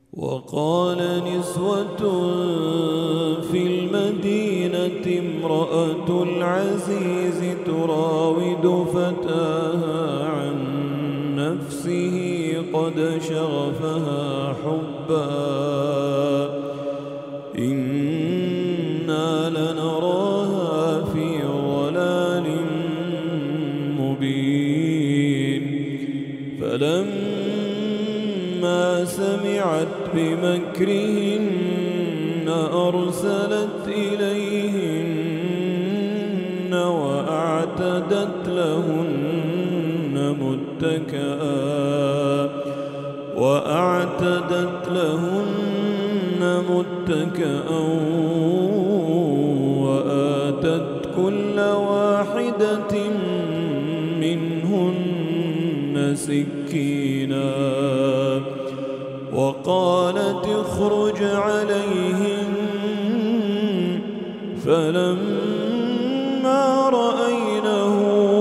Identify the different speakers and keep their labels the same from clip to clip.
Speaker 1: وقال نسوة في المدينة امرأة العزيز تراود فتاها عن نفسه قد شغفها حبا إنا لنراها في ضلال مبين فلما سمعت بمكرهن أرسلت إليهن وأعتدت لهن متكأ وآتت كل واحدة منهن سكينا وقالت اخرج عليهن فلما رأينه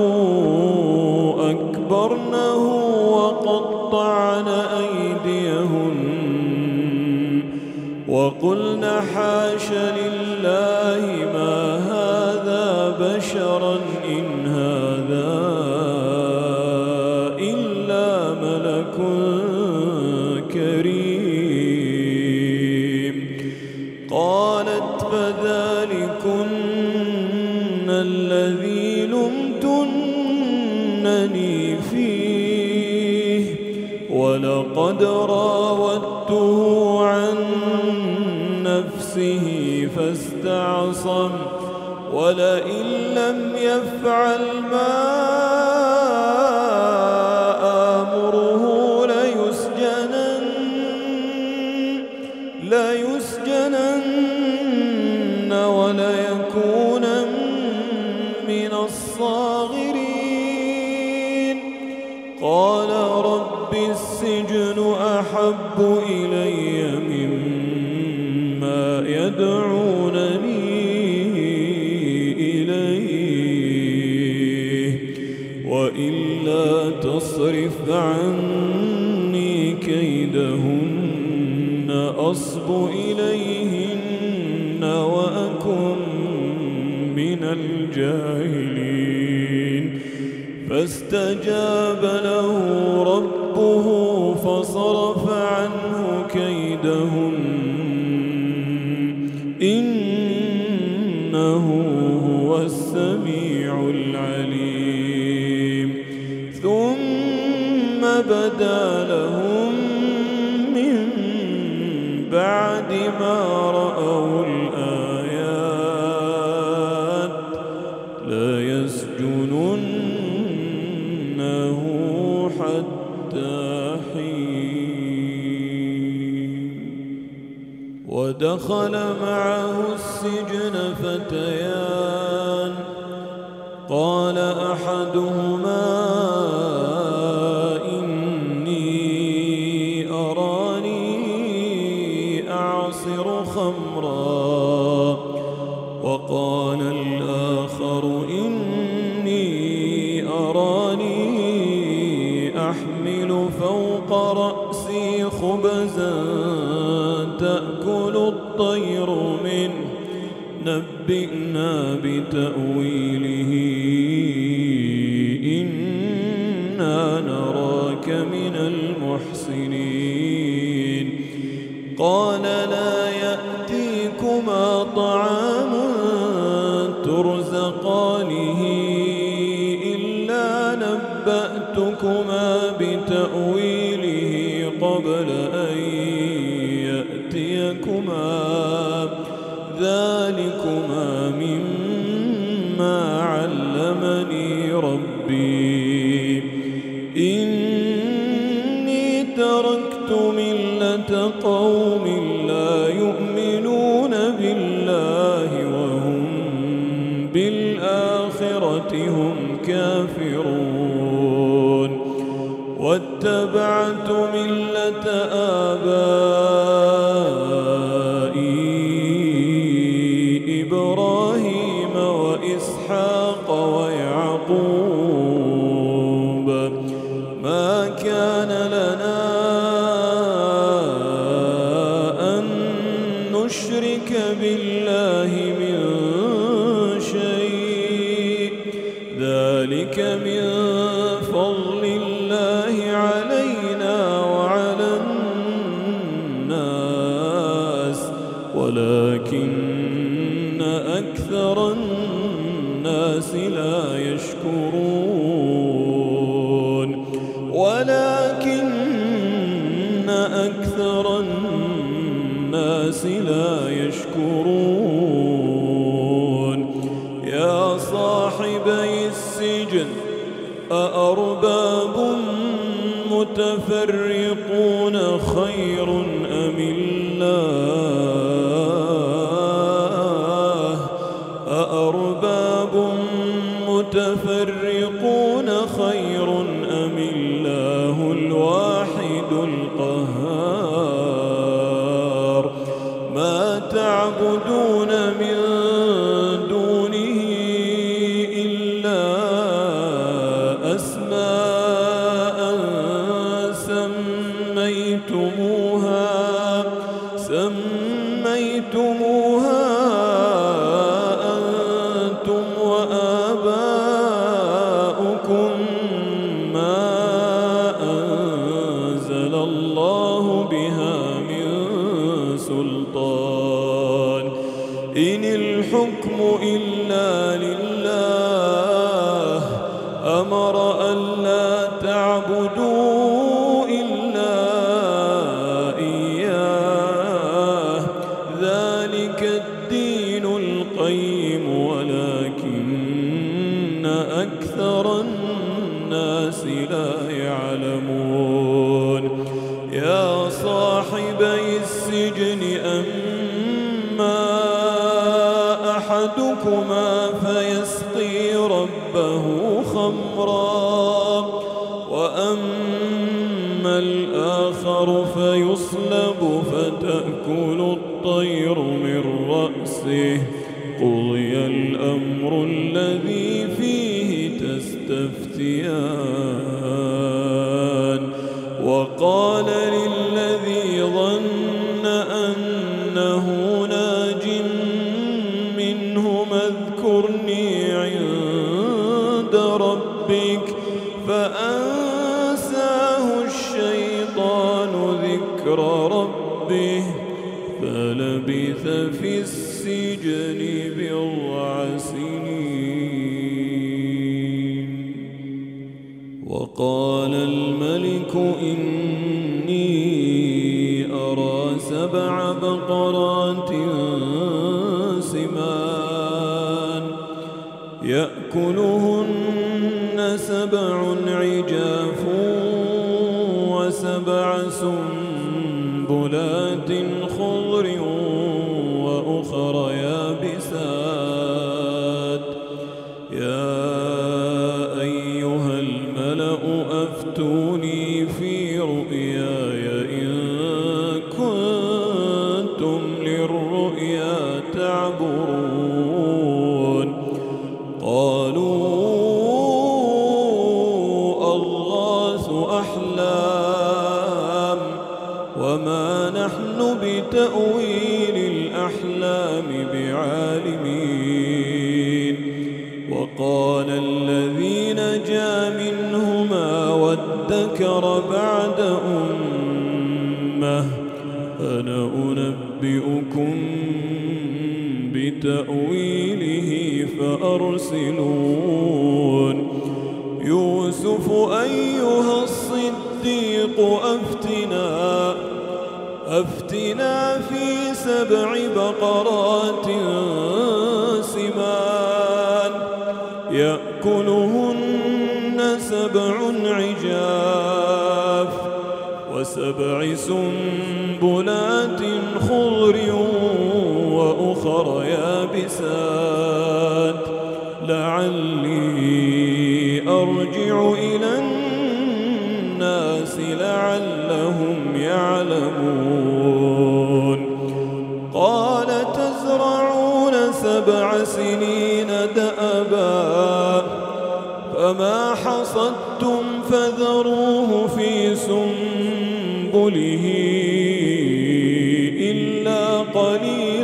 Speaker 1: أكبرنه وقطعن أيديهن وقلن حاش لله ما هذا بشرا إن هذا إلا ملك كريم قالت فذلكن الذي لمتنني فيه ولقد راودته عن نفسه فاستعصم ولئن لم يفعل ما آمره ليسجنن وليكونن من الصاغرين قال رب السجن أحب إلي مما يدعونني إليه وإلا تصرف عني كيدهن أصب إليهن وأكن من الجاهلين فاستجاب له ربه فصرف عنه كيدهن إنه هو السميع العليم ثم بدا لهم من بعد ما رأوا الآيات ليسجننه حتى حين ودخل معه السجن فتيان قال أحدهما إني أراني أعصر خمرا وقال الآخر إني أراني أحمل فوق رأسي خبزا تأكل الطير منه نبئنا بتأويله إنا نراك من المحسنين قال لا يأتيكما طعام ترزقانه إلا نبأتكما بتأويله قبل أن يأتيكما ذلكما مما علمني ربي إني تركت ملة قوم لا يؤمنون بالله وهم بالآخرة هم كافرون واتبعت ملة آبائي إبراهيم وإسحاق ويعقوب ما كان لنا نشرك بالله من شيء ذلك من فضل الله علينا وعلى الناس ولكن أكثر الناس لا يشكرون ولكن أكثر الناس لا يشكرون يا صاحبي السجن أأرباب متفرقون خير أم الله أأرباب متفرقون خير أم الله الواحد القهار ما تعبدون من دونه إلا أسماء سميتموها أنتم وآباؤكم ما أنزل الله بها من سلطان إن الحكم إلا لله أمر ألا تعبدوا إلا إياه ذلك الدين القيم ولكن أكثر الناس لا يعلمون يا صاحبي السجن أما أحدكما فيسقي ربه خمرا وأما الآخر فيصلب فتأكل الطير من رأسه قضي الأمر الذي فيه تستفتيان وقال للذي ظن أنه ناج منه اذكرني عند ربك فأنساه الشيطان ذكر ربه فلبث في السجن بضع سنين وقال الملك إني أرى 7 بقرات سمان يأكلهن 7 عجاف و7 سنبلات خضر وأخر يابسات يا أيها الملأ أفتوني في رؤياي إن كنتم للرؤيا تعبرون قالوا أضغاث أحلام وما نحن بتأويل الأحلام بعالمين وقال الذي نجا منهما وادكر بعد أمة أنا أنبئكم بتأويله فأرسلون يوسف أيها الصديق أفتنا في 7 بقرات سمان يأكلهن 7 عجاف و7 سنبلات خضر وأخر يابسات لعلي أرجع إلى الناس لعلهم يعلمون قال تزرعون 7 سنين دأبا فما حصدتم فذروه في سنبله إلا قليلا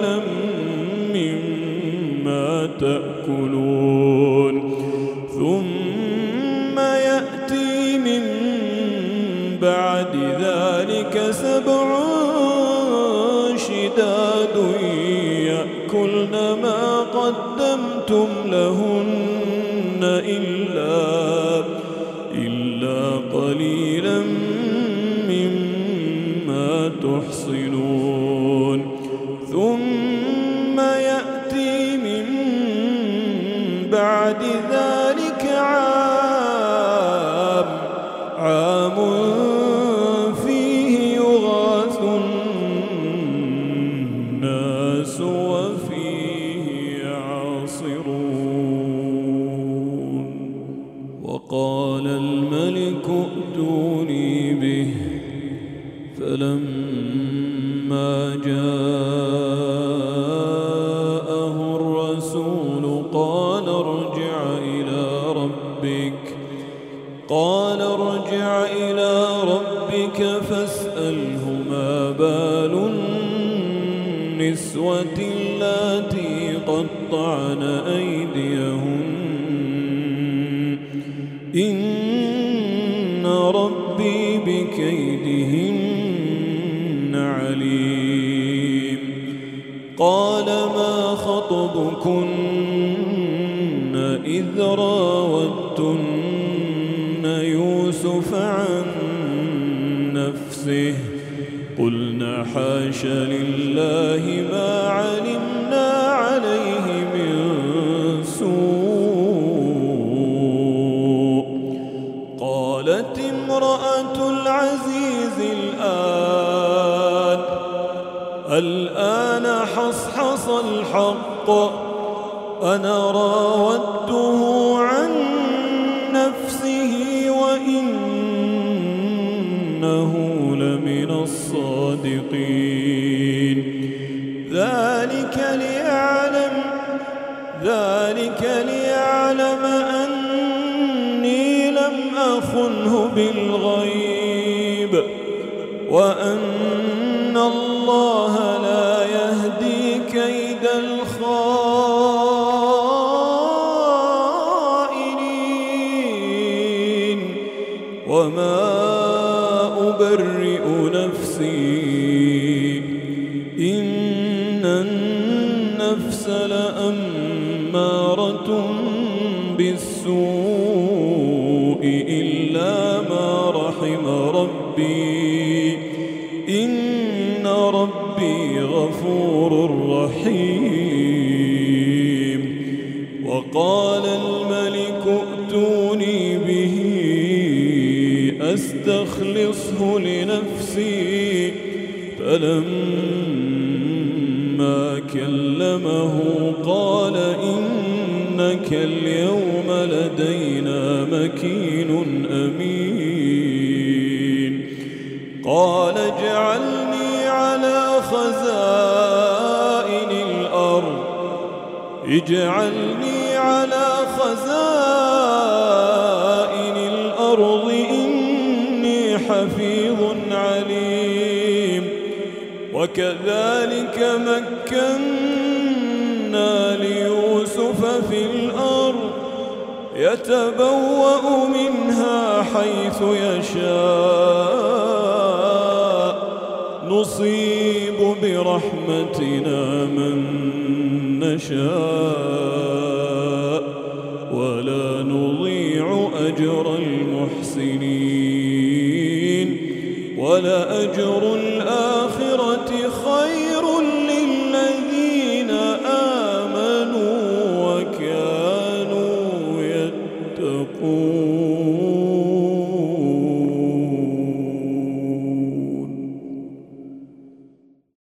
Speaker 1: سبع شداد يأكلن ما قدمتم لهن إلا قليلا مما تحصنون ثم يأتي من بعد ذلك عام فيه يغاث الناس وفيه يعصرون وقال الملك ائتوني به فلما جاءه الرسول قال ارجع إلى ربك فاسأله ما بال النسوة اللاتي قطعن أيديهن إن ربي بكيدهن عليم قال ما خطبكن إذ راوتن يوسف عن نفسه قلنا حاش لله ما علمنا عليه من سوء قالت امرأة العزيز الآن حصحص الحق أنا راودته عن نفسه وإنه لمن الصادقين ذلك ليعلم أني لم أخنه بالغيب وأن الله لا يهدي كيد الخائنين وما أبرئ نفسي إن النفس لأمارة بالسوء إلا ما رحم ربي إن ربي غفور رحيم وقال الملك ائتوني به أستخلصه لنفسي فلما كلمه قال إنك اليوم لدينا مكين أمين قال اجعلني على خزائن الأرض إني حفيظ عليم وكذلك مكنا ليوسف في الأرض يتبوأ منها حيث يشاء نصيب برحمتنا من نشاء ولا نضيع أجر المحسنين ولأجر الآخرة خير للذين آمنوا وكانوا يتقون